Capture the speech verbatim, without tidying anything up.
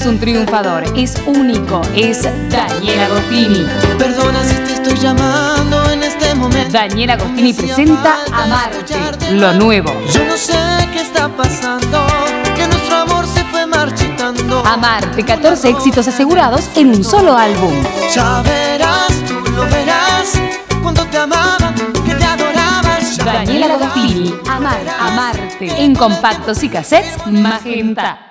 es un triunfador, es único, es Daniel Agostini. Perdona si te estoy llamando en este momento. Daniel Agostini presenta Amarte, lo nuevo. Yo no sé qué está pasando, que nuestro amor se fue marchitando. Amarte, catorce éxitos asegurados en un solo álbum. Ya verás, tú lo verás, cuando te amaba, que te adoraba. Daniel Agostini, Amar, Amarte, en compactos y cassettes Magenta.